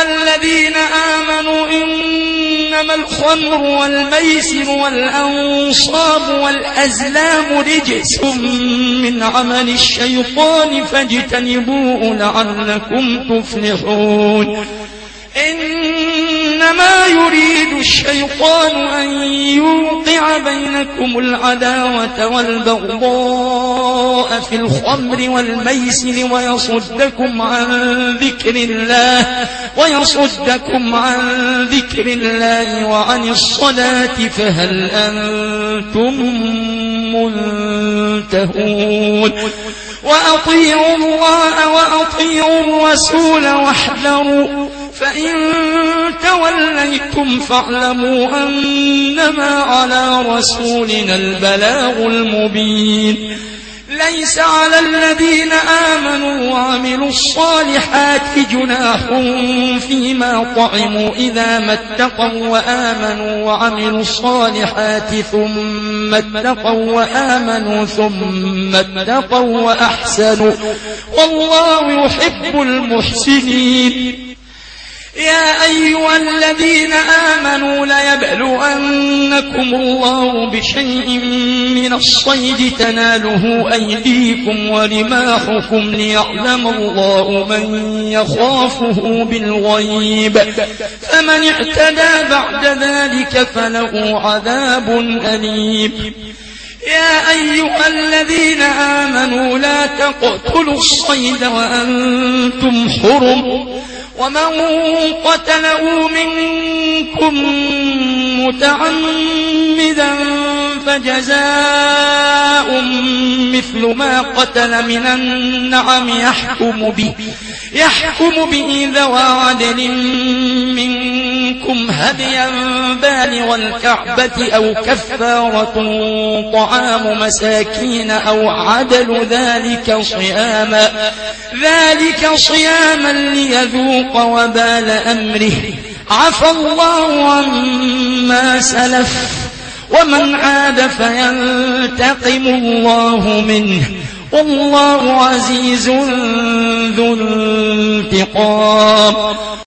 أيها الذين آمنوا إنما الخمر والميسر والأنصاب والأزلام رجس من عمل الشيطان فاجتنبوه لعلكم تفلحون إنما يريد الشيطان أن يوقع بينكم العداوة والبغضاء في الخمر والميسر ويصدكم عن ذكر الله وعن الصلاة فهل أنتم منتهون وأطيعوا الله وأطيعوا الرسول واحذروا فإن توليتم فاعلموا أنما على رسولنا البلاغ المبين ليس على الذين آمنوا وعملوا الصالحات جناح فيما طعموا إذا ما اتقوا وآمنوا وعملوا الصالحات ثم اتقوا وآمنوا ثم اتقوا وأحسنوا والله يحب المحسنين يا أيها الذين آمنوا ليبلونكم الله بشيء من الصيد تناله أيديكم ورماحكم ليعلم الله من يخافه بالغيب فمن اعتدى بعد ذلك فله عذاب أليم يا أيها الذين آمنوا لا تقتلوا الصيد وأنتم حرم ومن قتله منكم متعمدا فجزاء مثل ما قتل من النعم يحكم به ذوى عدل منكم هديا بالغ الكعبة أو كفارة طعام مساكين أو عدل ذلك صياما ليذوق وبال أمره عفى الله عما سلف ومن عاد فينتقم الله منه والله عزيز ذو انتقام